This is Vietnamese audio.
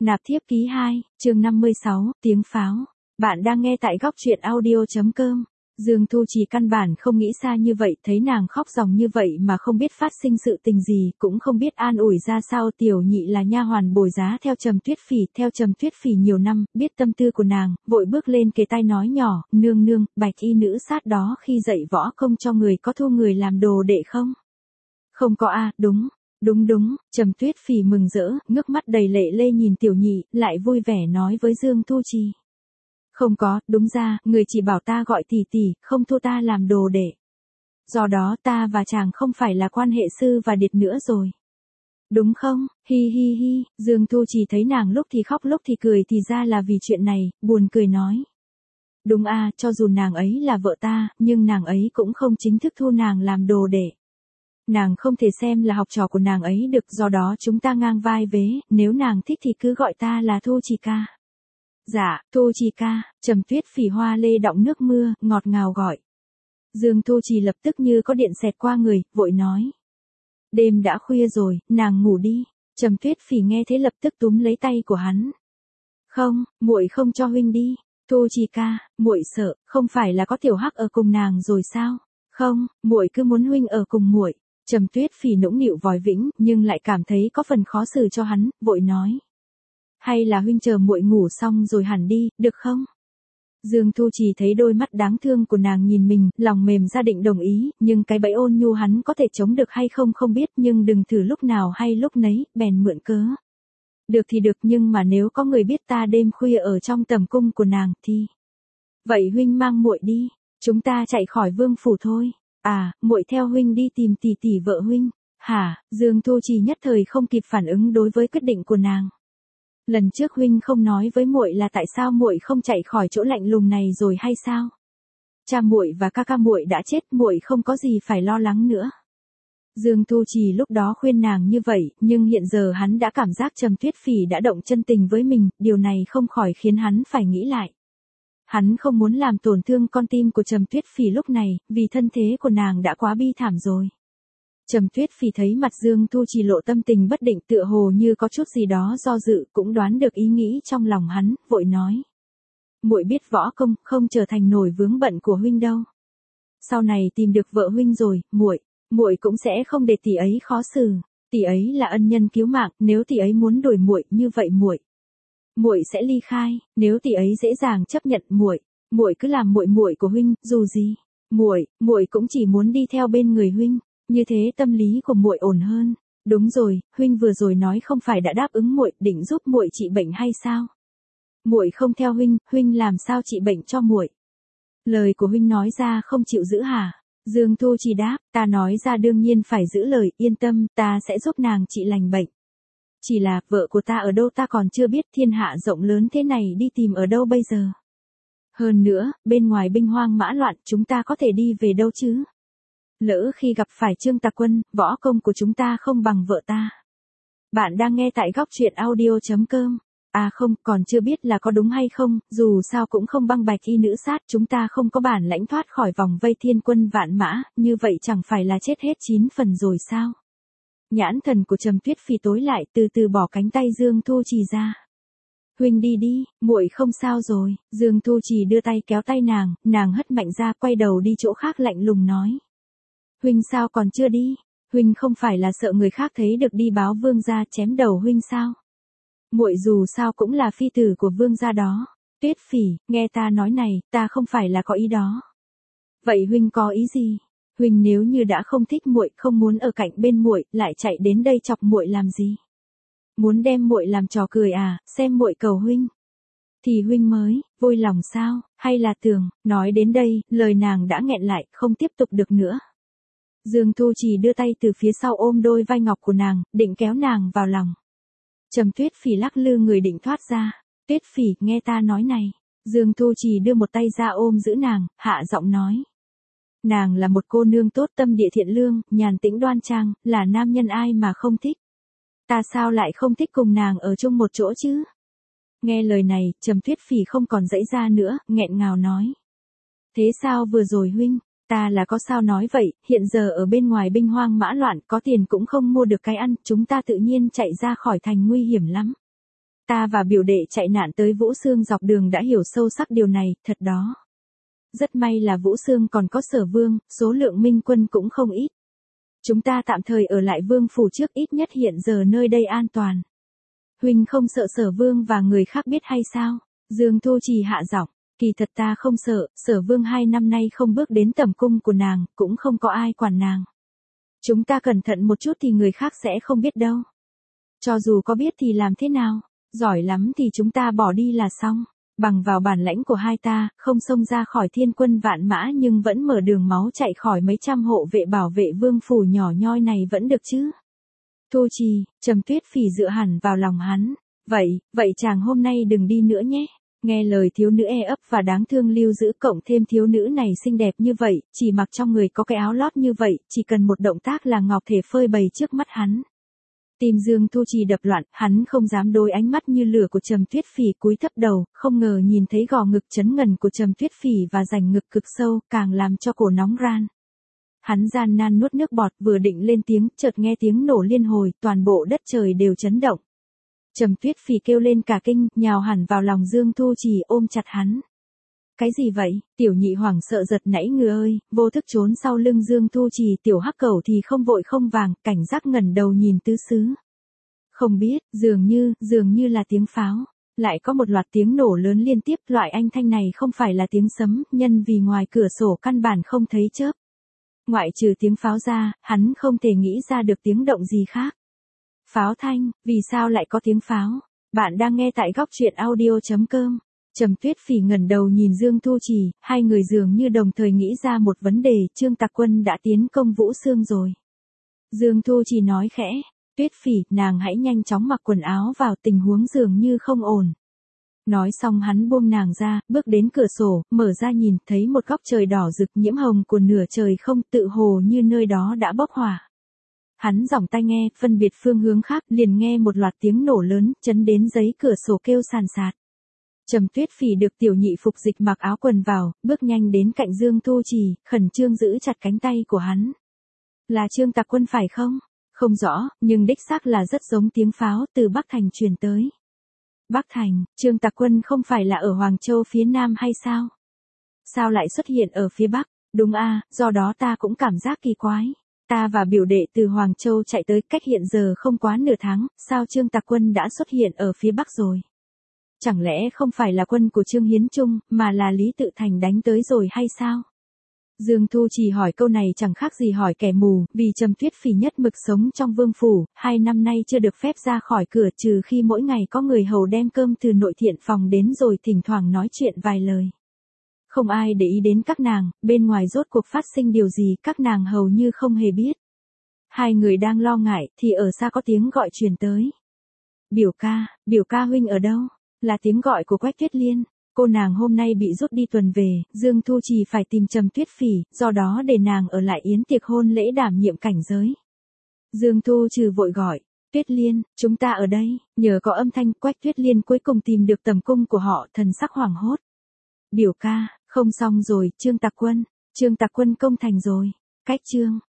Nạp thiếp ký 2, chương 56, tiếng pháo. Bạn đang nghe tại góc truyện audio.com. Dương Thu Trì căn bản không nghĩ xa như vậy, thấy nàng khóc ròng như vậy mà không biết phát sinh sự tình gì, cũng không biết an ủi ra sao. Tiểu nhị là nha hoàn bồi giá theo Trầm Tuyết Phỉ nhiều năm, biết tâm tư của nàng, vội bước lên kề tai nói nhỏ, nương nương, bạch y nữ sát đó khi dạy võ công cho người có thu người làm đồ đệ không? Không có a, đúng. Đúng, Trầm Tuyết Phỉ mừng rỡ, ngước mắt đầy lệ lê nhìn tiểu nhị, lại vui vẻ nói với Dương Thu Trì. Không có, đúng ra, người chỉ bảo ta gọi tỷ tỷ, không thu ta làm đồ đệ. Do đó ta và chàng không phải là quan hệ sư và điệt nữa rồi. Đúng không, hi, Dương Thu Trì thấy nàng lúc thì khóc lúc thì cười thì ra là vì chuyện này, buồn cười nói. Đúng a, cho dù nàng ấy là vợ ta, nhưng nàng ấy cũng không chính thức thu nàng làm đồ đệ. Nàng không thể xem là học trò của nàng ấy được, do đó chúng ta ngang vai vế, nếu nàng thích thì cứ gọi ta là Thu Trì ca. Dạ, Thu Trì ca, Trầm Tuyết Phỉ hoa lê đọng nước mưa, ngọt ngào gọi. Dương Thu Trì lập tức như có điện xẹt qua người, vội nói. Đêm đã khuya rồi, nàng ngủ đi. Trầm Tuyết Phỉ nghe thế lập tức túm lấy tay của hắn. Không, muội không cho huynh đi. Thu Trì ca, muội sợ, không phải là có tiểu hắc ở cùng nàng rồi sao? Không, muội cứ muốn huynh ở cùng muội. Trầm Tuyết Phỉ nũng nịu vòi vĩnh, nhưng lại cảm thấy có phần khó xử cho hắn, vội nói. Hay là huynh chờ muội ngủ xong rồi hẳn đi, được không? Dương Thu Trì thấy đôi mắt đáng thương của nàng nhìn mình, lòng mềm ra định đồng ý, nhưng cái bẫy ôn nhu hắn có thể chống được hay không không biết, nhưng đừng thử lúc nào hay lúc nấy, bèn mượn cớ. Được thì được, nhưng mà nếu có người biết ta đêm khuya ở trong tầm cung của nàng thì... Vậy huynh mang muội đi, chúng ta chạy khỏi vương phủ thôi. À, muội theo huynh đi tìm tỷ tỷ vợ huynh. Hả? Dương Thu Trì nhất thời không kịp phản ứng đối với quyết định của nàng. Lần trước huynh không nói với muội là tại sao muội không chạy khỏi chỗ lạnh lùng này rồi hay sao? Cha muội và ca ca muội đã chết, muội không có gì phải lo lắng nữa. Dương Thu Trì lúc đó khuyên nàng như vậy, nhưng hiện giờ hắn đã cảm giác Trầm Tuyết Phỉ đã động chân tình với mình, điều này không khỏi khiến hắn phải nghĩ lại. Hắn không muốn làm tổn thương con tim của Trầm Tuyết Phỉ lúc này, vì thân thế của nàng đã quá bi thảm rồi. Trầm Tuyết Phỉ thấy mặt Dương Thu Trì lộ tâm tình bất định, tựa hồ như có chút gì đó do dự, cũng đoán được ý nghĩ trong lòng hắn, vội nói. Muội biết võ công, không trở thành nổi vướng bận của huynh đâu. Sau này tìm được vợ huynh rồi, muội cũng sẽ không để tỷ ấy khó xử. Tỷ ấy là ân nhân cứu mạng, nếu tỷ ấy muốn đuổi muội như vậy muội sẽ ly khai. Nếu tỷ ấy dễ dàng chấp nhận muội cứ làm muội của huynh, dù gì muội cũng chỉ muốn đi theo bên người huynh, như thế tâm lý của muội ổn hơn. Đúng rồi, huynh vừa rồi nói không phải đã đáp ứng muội, định giúp muội trị bệnh hay sao? Muội không theo huynh làm sao trị bệnh cho muội? Lời của huynh nói ra không chịu giữ hả? Dương Thu Trì đáp, ta nói ra đương nhiên phải giữ lời, yên tâm, ta sẽ giúp nàng trị lành bệnh. Chỉ là, vợ của ta ở đâu ta còn chưa biết, thiên hạ rộng lớn thế này đi tìm ở đâu bây giờ? Hơn nữa, bên ngoài binh hoang mã loạn, chúng ta có thể đi về đâu chứ? Lỡ khi gặp phải Trương Tặc Quân, võ công của chúng ta không bằng vợ ta. Bạn đang nghe tại góc truyện audio.com. À không, còn chưa biết là có đúng hay không, dù sao cũng không băng bạch y nữ sát, chúng ta không có bản lãnh thoát khỏi vòng vây thiên quân vạn mã, như vậy chẳng phải là chết hết 9 phần rồi sao? Nhãn thần của Trầm Tuyết Phỉ tối lại, từ từ bỏ cánh tay Dương Thu Trì ra. Huynh đi, muội không sao rồi. Dương Thu Trì đưa tay kéo tay nàng hất mạnh ra, quay đầu đi chỗ khác lạnh lùng nói. Huynh sao còn chưa đi? Huynh không phải là sợ người khác thấy được đi báo vương gia chém đầu huynh sao? Muội dù sao cũng là phi tử của vương gia đó. Tuyết Phỉ, nghe ta nói này, ta không phải là có ý đó. Vậy huynh có ý gì? Huynh nếu như đã không thích muội, không muốn ở cạnh bên muội, lại chạy đến đây chọc muội làm gì? Muốn đem muội làm trò cười à, xem muội cầu huynh. Thì huynh mới, vui lòng sao, hay là tưởng, nói đến đây, lời nàng đã nghẹn lại, không tiếp tục được nữa. Dương Thu Trì đưa tay từ phía sau ôm đôi vai ngọc của nàng, định kéo nàng vào lòng. Trầm Tuyết Phỉ lắc lư người định thoát ra. Tuyết Phỉ, nghe ta nói này. Dương Thu Trì đưa một tay ra ôm giữ nàng, hạ giọng nói. Nàng là một cô nương tốt, tâm địa thiện lương, nhàn tĩnh đoan trang, là nam nhân ai mà không thích. Ta sao lại không thích cùng nàng ở chung một chỗ chứ? Nghe lời này, Trầm Tuyết Phỉ không còn dãy ra nữa, nghẹn ngào nói. Thế sao vừa rồi huynh? Ta là có sao nói vậy, hiện giờ ở bên ngoài binh hoang mã loạn, có tiền cũng không mua được cái ăn, chúng ta tự nhiên chạy ra khỏi thành nguy hiểm lắm. Ta và biểu đệ chạy nạn tới Vũ Xương dọc đường đã hiểu sâu sắc điều này, thật đó. Rất may là Vũ Xương còn có Sở Vương, số lượng minh quân cũng không ít. Chúng ta tạm thời ở lại Vương phủ trước, ít nhất hiện giờ nơi đây an toàn. Huynh không sợ Sở Vương và người khác biết hay sao? Dương Thu Trì hạ giọng, kỳ thật ta không sợ, Sở Vương 2 năm nay không bước đến tầm cung của nàng, cũng không có ai quản nàng. Chúng ta cẩn thận một chút thì người khác sẽ không biết đâu. Cho dù có biết thì làm thế nào? Giỏi lắm thì chúng ta bỏ đi là xong. Bằng vào bản lãnh của hai ta, không xông ra khỏi thiên quân vạn mã nhưng vẫn mở đường máu chạy khỏi mấy trăm hộ vệ bảo vệ vương phủ nhỏ nhoi này vẫn được chứ. Thu Trì, Trầm Tuyết Phỉ dựa hẳn vào lòng hắn. Vậy chàng hôm nay đừng đi nữa nhé. Nghe lời thiếu nữ e ấp và đáng thương lưu giữ, cộng thêm thiếu nữ này xinh đẹp như vậy, chỉ mặc trong người có cái áo lót như vậy, chỉ cần một động tác là ngọc thể phơi bày trước mắt hắn. Tim Dương Thu Trì đập loạn, hắn không dám đối ánh mắt như lửa của Trầm Tuyết Phỉ, cúi thấp đầu, không ngờ nhìn thấy gò ngực chấn ngần của Trầm Tuyết Phỉ và rãnh ngực cực sâu, càng làm cho cổ nóng ran. Hắn gian nan nuốt nước bọt, vừa định lên tiếng, chợt nghe tiếng nổ liên hồi, toàn bộ đất trời đều chấn động. Trầm Tuyết Phỉ kêu lên cả kinh, nhào hẳn vào lòng Dương Thu Trì ôm chặt hắn. Cái gì vậy? Tiểu nhị hoảng sợ giật nảy người ơi, vô thức trốn sau lưng Dương Thu Trì, tiểu hắc cẩu thì không vội không vàng, cảnh giác ngẩng đầu nhìn tứ xứ. Không biết, dường như là tiếng pháo. Lại có một loạt tiếng nổ lớn liên tiếp, loại âm thanh này không phải là tiếng sấm, nhân vì ngoài cửa sổ căn bản không thấy chớp. Ngoại trừ tiếng pháo ra, hắn không thể nghĩ ra được tiếng động gì khác. Pháo thanh, vì sao lại có tiếng pháo? Bạn đang nghe tại góc truyện audio.com. Trầm Tuyết Phỉ ngẩng đầu nhìn Dương Thu Trì, hai người dường như đồng thời nghĩ ra một vấn đề, Trương Tặc Quân đã tiến công Vũ Xương rồi. Dương Thu Trì nói khẽ, Tuyết Phỉ, nàng hãy nhanh chóng mặc quần áo vào, tình huống dường như không ổn. Nói xong hắn buông nàng ra, bước đến cửa sổ, mở ra nhìn, thấy một góc trời đỏ rực nhiễm hồng của nửa trời không, tự hồ như nơi đó đã bốc hỏa. Hắn giỏng tai nghe, phân biệt phương hướng khác, liền nghe một loạt tiếng nổ lớn, chấn đến giấy cửa sổ kêu sàn sạt. Trầm Tuyết Phỉ được tiểu nhị phục dịch mặc áo quần vào, bước nhanh đến cạnh Dương Thu Trì, khẩn trương giữ chặt cánh tay của hắn. Là Trương Tặc Quân phải không? Không rõ, nhưng đích xác là rất giống tiếng pháo từ Bắc Thành truyền tới. Bắc Thành, Trương Tặc Quân không phải là ở Hoàng Châu phía Nam hay sao? Sao lại xuất hiện ở phía Bắc? Đúng a, do đó ta cũng cảm giác kỳ quái. Ta và biểu đệ từ Hoàng Châu chạy tới, cách hiện giờ không quá nửa tháng, sao Trương Tặc Quân đã xuất hiện ở phía Bắc rồi? Chẳng lẽ không phải là quân của Trương Hiến Trung, mà là Lý Tự Thành đánh tới rồi hay sao? Dương Thu Trì hỏi câu này chẳng khác gì hỏi kẻ mù, vì Trầm Tuyết Phỉ nhất mực sống trong vương phủ, 2 năm nay chưa được phép ra khỏi cửa, trừ khi mỗi ngày có người hầu đem cơm từ nội thiện phòng đến rồi thỉnh thoảng nói chuyện vài lời. Không ai để ý đến các nàng, bên ngoài rốt cuộc phát sinh điều gì các nàng hầu như không hề biết. Hai người đang lo ngại, thì ở xa có tiếng gọi truyền tới. Biểu ca huynh ở đâu? Là tiếng gọi của Quách Tuyết Liên. Cô nàng hôm nay bị rút đi tuần về, Dương Thu Trì phải tìm Trầm Tuyết Phỉ, do đó để nàng ở lại yến tiệc hôn lễ đảm nhiệm cảnh giới. Dương Thu Trì vội gọi, Tuyết Liên, chúng ta ở đây, nhờ có âm thanh Quách Tuyết Liên cuối cùng tìm được tầm cung của họ, thần sắc hoảng hốt. Biểu ca, không xong rồi, Trương Tặc Quân công thành rồi. Cách Trương